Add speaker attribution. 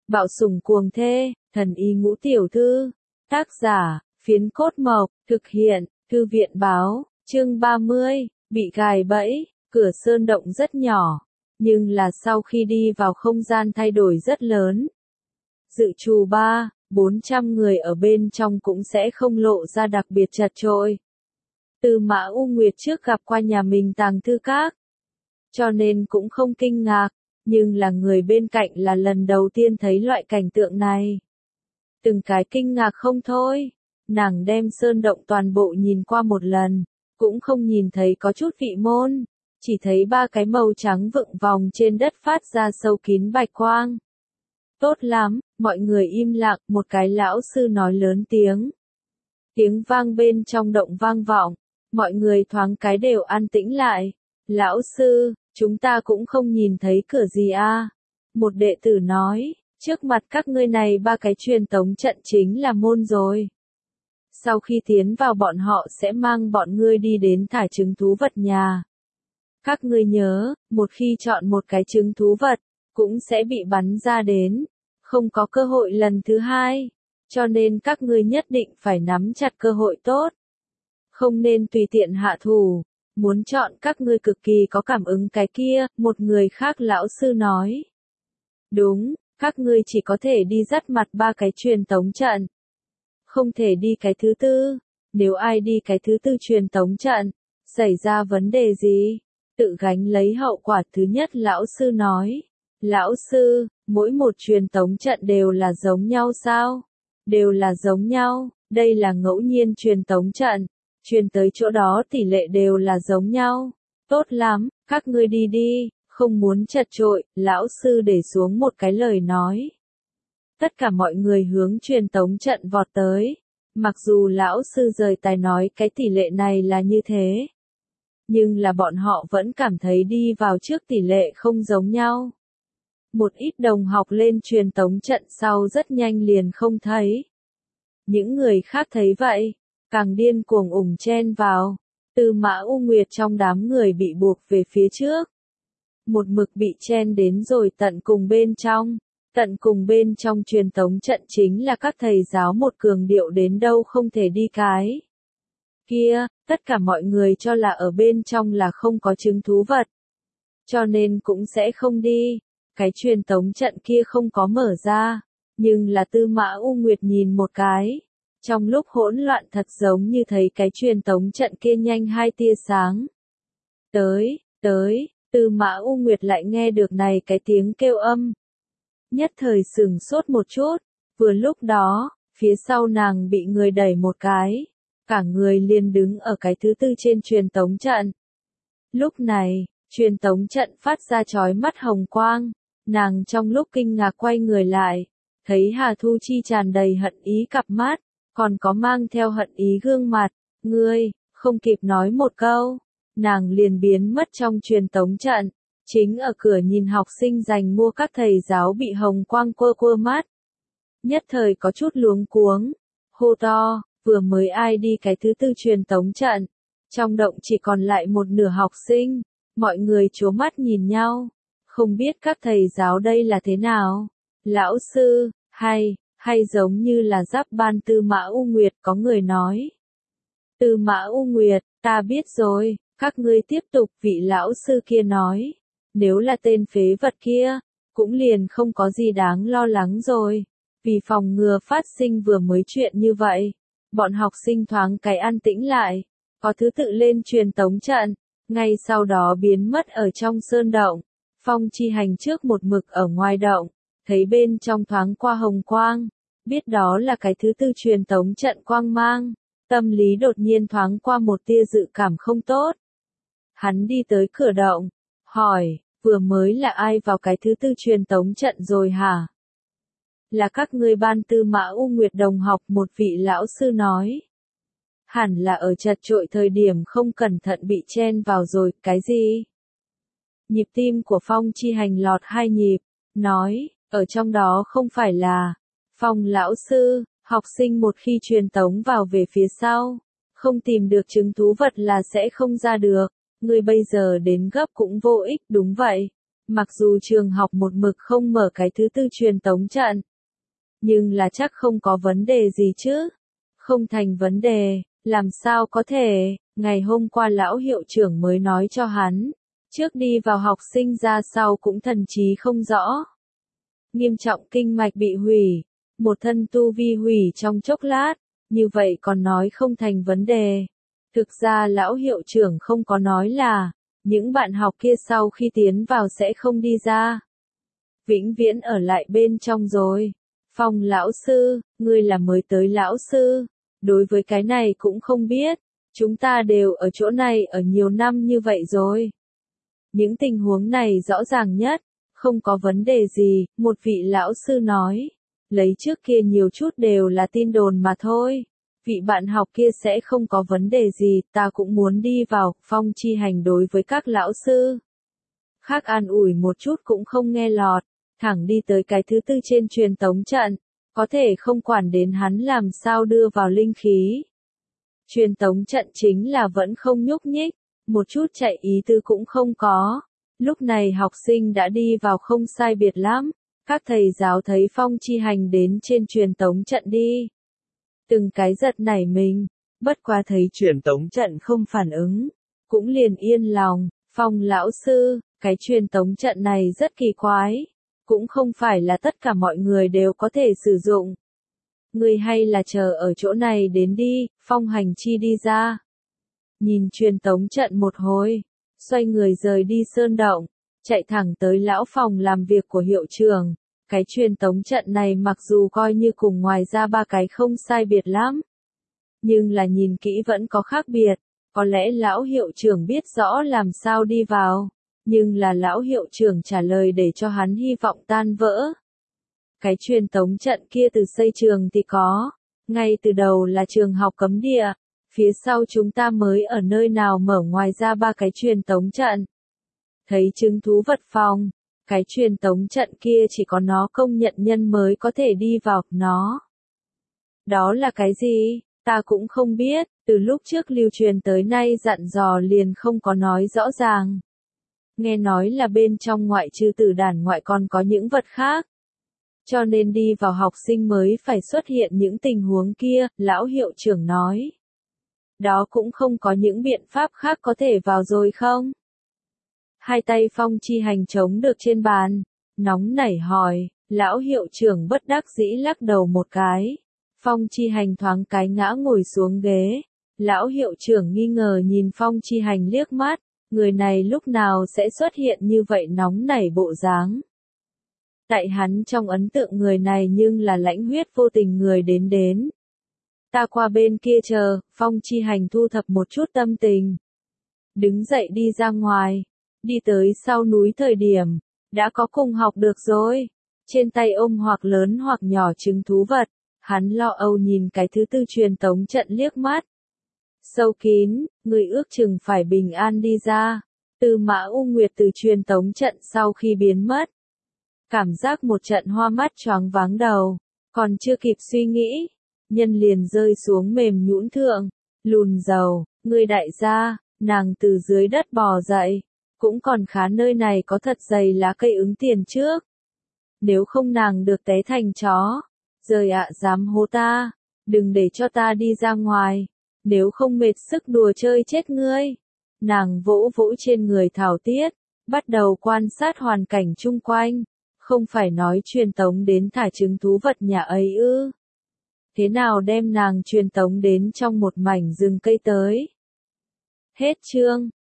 Speaker 1: Bạo sủng cuồng thê, thần y ngũ tiểu thư. Tác giả, Phiến Cốt Mộc, thực hiện, Thư viện báo, chương 30, bị gài bẫy. Cửa sơn động rất nhỏ, nhưng là sau khi đi vào không gian thay đổi rất lớn. Dự trù 400 người ở bên trong cũng sẽ không lộ ra đặc biệt chật chội. Tư Mã U Nguyệt trước gặp qua nhà mình tàng thư các, cho nên cũng không kinh ngạc, nhưng là người bên cạnh là lần đầu tiên thấy loại cảnh tượng này. Từng cái kinh ngạc không thôi, nàng đem sơn động toàn bộ nhìn qua một lần, cũng không nhìn thấy có chút vị môn, chỉ thấy 3 cái màu trắng vựng vòng trên đất phát ra sâu kín bạch quang. Tốt lắm, mọi người im lặng, một cái lão sư nói lớn tiếng. Tiếng vang bên trong động vang vọng, mọi người thoáng cái đều an tĩnh lại. Lão sư, chúng ta cũng không nhìn thấy cửa gì a. Một đệ tử nói, trước mặt các ngươi này 3 cái truyền tống trận chính là môn rồi. Sau khi tiến vào bọn họ sẽ mang bọn ngươi đi đến thả trứng thú vật nhà. Các ngươi nhớ, một khi chọn một cái trứng thú vật, cũng sẽ bị bắn ra đến, không có cơ hội lần thứ hai, cho nên các ngươi nhất định phải nắm chặt cơ hội tốt. Không nên tùy tiện hạ thủ, muốn chọn các ngươi cực kỳ có cảm ứng cái kia, một người khác lão sư nói. Đúng, các ngươi chỉ có thể đi dắt mặt 3 cái truyền tống trận. Không thể đi cái thứ tư, nếu ai đi cái thứ tư truyền tống trận, xảy ra vấn đề gì, tự gánh lấy hậu quả. Thứ nhất lão sư nói. Lão sư, mỗi một truyền tống trận đều là giống nhau sao? Đều là giống nhau, đây là ngẫu nhiên truyền tống trận, truyền tới chỗ đó tỷ lệ đều là giống nhau. Tốt lắm, các ngươi đi đi, không muốn chật chội, lão sư để xuống một cái lời nói. Tất cả mọi người hướng truyền tống trận vọt tới, mặc dù lão sư rời tài nói cái tỷ lệ này là như thế. Nhưng là bọn họ vẫn cảm thấy đi vào trước tỷ lệ không giống nhau. Một ít đồng học lên truyền tống trận sau rất nhanh liền không thấy. Những người khác thấy vậy, càng điên cuồng ủng chen vào. Tư Mã U Nguyệt trong đám người bị buộc về phía trước. Một mực bị chen đến rồi tận cùng bên trong. Tận cùng bên trong truyền tống trận chính là các thầy giáo một cường điệu đến đâu không thể đi cái. Kia, tất cả mọi người cho là ở bên trong là không có trứng thú vật. Cho nên cũng sẽ không đi. Cái truyền tống trận kia không có mở ra, nhưng là Tư Mã U Nguyệt nhìn một cái. Trong lúc hỗn loạn thật giống như thấy cái truyền tống trận kia nhanh 2 tia sáng. Tới, Tư Mã U Nguyệt lại nghe được này cái tiếng kêu âm. Nhất thời sửng sốt một chút, vừa lúc đó, phía sau nàng bị người đẩy một cái. Cả người liền đứng ở cái thứ tư trên truyền tống trận. Lúc này, truyền tống trận phát ra chói mắt hồng quang. Nàng trong lúc kinh ngạc quay người lại, thấy Hà Thu Chi tràn đầy hận ý cặp mắt, còn có mang theo hận ý gương mặt. Ngươi, không kịp nói một câu, nàng liền biến mất trong truyền tống trận, chính ở cửa nhìn học sinh giành mua các thầy giáo bị hồng quang quơ mắt. Nhất thời có chút luống cuống, hô to, vừa mới ai đi cái thứ tư truyền tống trận, trong động chỉ còn lại một nửa học sinh, mọi người trố mắt nhìn nhau. Không biết các thầy giáo đây là thế nào? Lão sư, hay giống như là giáp ban Tư Mã U Nguyệt, có người nói. Tư Mã U Nguyệt, ta biết rồi, các ngươi tiếp tục. Vị lão sư kia nói. Nếu là tên phế vật kia, cũng liền không có gì đáng lo lắng rồi. Vì phòng ngừa phát sinh vừa mới chuyện như vậy, bọn học sinh thoáng cái an tĩnh lại, có thứ tự lên truyền tống trận, ngay sau đó biến mất ở trong sơn động. Phong Chi Hành trước một mực ở ngoài động, thấy bên trong thoáng qua hồng quang, biết đó là cái thứ tư truyền tống trận quang mang, tâm lý đột nhiên thoáng qua một tia dự cảm không tốt. Hắn đi tới cửa động, hỏi, vừa mới là ai vào cái thứ tư truyền tống trận rồi hả? Là các ngươi ban Tư Mã U Nguyệt đồng học, một vị lão sư nói. Hẳn là ở chật chội thời điểm không cẩn thận bị chen vào rồi, cái gì? Nhịp tim của Phong Chi Hành lọt 2 nhịp, nói, ở trong đó không phải là, Phong lão sư, học sinh một khi truyền tống vào về phía sau, không tìm được trứng thú vật là sẽ không ra được, ngươi bây giờ đến gấp cũng vô ích. Đúng vậy, Mặc dù trường học một mực không mở cái thứ tư truyền tống trận, nhưng là chắc không có vấn đề gì chứ. Không thành vấn đề, làm sao có thể, ngày hôm qua lão hiệu trưởng mới nói cho hắn, trước đi vào học sinh ra sau cũng thần trí không rõ. Nghiêm trọng kinh mạch bị hủy, một thân tu vi hủy trong chốc lát, như vậy còn nói không thành vấn đề. Thực ra lão hiệu trưởng không có nói là, những bạn học kia sau khi tiến vào sẽ không đi ra. Vĩnh viễn ở lại bên trong rồi. Phong lão sư, ngươi là mới tới lão sư, đối với cái này cũng không biết, chúng ta đều ở chỗ này ở nhiều năm như vậy rồi. Những tình huống này rõ ràng nhất, không có vấn đề gì, một vị lão sư nói. Lấy trước kia nhiều chút đều là tin đồn mà thôi. Vị bạn học kia sẽ không có vấn đề gì, ta cũng muốn đi vào, Phong Chi Hành đối với các lão sư. Khác an ủi một chút cũng không nghe lọt, thẳng đi tới cái thứ tư trên truyền tống trận, có thể không quản đến hắn làm sao đưa vào linh khí. Truyền tống trận chính là vẫn không nhúc nhích, một chút chạy ý tư cũng không có. Lúc này học sinh đã đi vào không sai biệt lắm, các thầy giáo thấy Phong Chi Hành đến trên truyền tống trận đi. Từng cái giật nảy mình, bất quá thấy truyền tống trận không phản ứng, cũng liền yên lòng. Phong lão sư, cái truyền tống trận này rất kỳ quái, cũng không phải là tất cả mọi người đều có thể sử dụng. Người hay là chờ ở chỗ này đến đi, Phong Hành Chi đi ra. Nhìn truyền tống trận một hồi, xoay người rời đi sơn động, chạy thẳng tới lão phòng làm việc của hiệu trưởng. Cái truyền tống trận này mặc dù coi như cùng ngoài ra ba cái không sai biệt lắm, nhưng là nhìn kỹ vẫn có khác biệt. Có lẽ lão hiệu trưởng biết rõ làm sao đi vào, nhưng là lão hiệu trưởng trả lời để cho hắn hy vọng tan vỡ. Cái truyền tống trận kia từ xây trường thì có, ngay từ đầu là trường học cấm địa, phía sau chúng ta mới ở nơi nào mở ngoài ra ba cái truyền tống trận. Thấy chứng thú vật phòng, cái truyền tống trận kia chỉ có nó công nhận nhân mới có thể đi vào, nó. Đó là cái gì? Ta cũng không biết, từ lúc trước lưu truyền tới nay dặn dò liền không có nói rõ ràng. Nghe nói là bên trong ngoại trừ tử đàn ngoại còn có những vật khác. Cho nên đi vào học sinh mới phải xuất hiện những tình huống kia, lão hiệu trưởng nói. Đó cũng không có những biện pháp khác có thể vào rồi không? Hai tay Phong Chi Hành chống được trên bàn, nóng nảy hỏi, lão hiệu trưởng bất đắc dĩ lắc đầu một cái. Phong Chi Hành thoáng cái ngã ngồi xuống ghế. Lão hiệu trưởng nghi ngờ nhìn Phong Chi Hành liếc mắt, người này lúc nào sẽ xuất hiện như vậy nóng nảy bộ dáng. Tại hắn trong ấn tượng người này nhưng là lãnh huyết vô tình người đến. Ta qua bên kia chờ, Phong Chi Hành thu thập một chút tâm tình. Đứng dậy đi ra ngoài, đi tới sau núi thời điểm, đã có cùng học được rồi. Trên tay ôm hoặc lớn hoặc nhỏ trứng thú vật, hắn lo âu nhìn cái thứ tư truyền tống trận liếc mắt. Sâu kín, người ước chừng phải bình an đi ra. Tư Mã U Nguyệt từ truyền tống trận sau khi biến mất. Cảm giác một trận hoa mắt choáng váng đầu, còn chưa kịp suy nghĩ, nhân liền rơi xuống mềm nhũn thượng, lùn dầu, người đại gia, nàng từ dưới đất bò dậy, cũng còn khá nơi này có thật dày lá cây ứng tiền trước. Nếu không nàng được té thành chó, rời ạ dám hô ta, đừng để cho ta đi ra ngoài, nếu không mệt sức đùa chơi chết ngươi. Nàng vỗ vỗ trên người thảo tiết, bắt đầu quan sát hoàn cảnh chung quanh. Không phải nói truyền tống đến thả trứng thú vật nhà ấy ư? Thế nào đem nàng truyền tống đến trong một mảnh rừng cây tới? Hết chương.